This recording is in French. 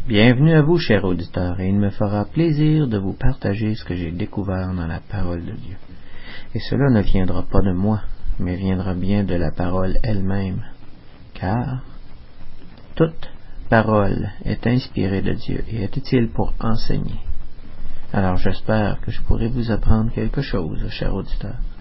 Bienvenue à vous, chers auditeurs, et il me fera plaisir de vous partager ce que j'ai découvert dans la parole de Dieu. Et cela ne viendra pas de moi, mais viendra bien de la parole elle-même, car toute parole est inspirée de Dieu et est utile pour enseigner. Alors j'espère que je pourrai vous apprendre quelque chose, chers auditeurs.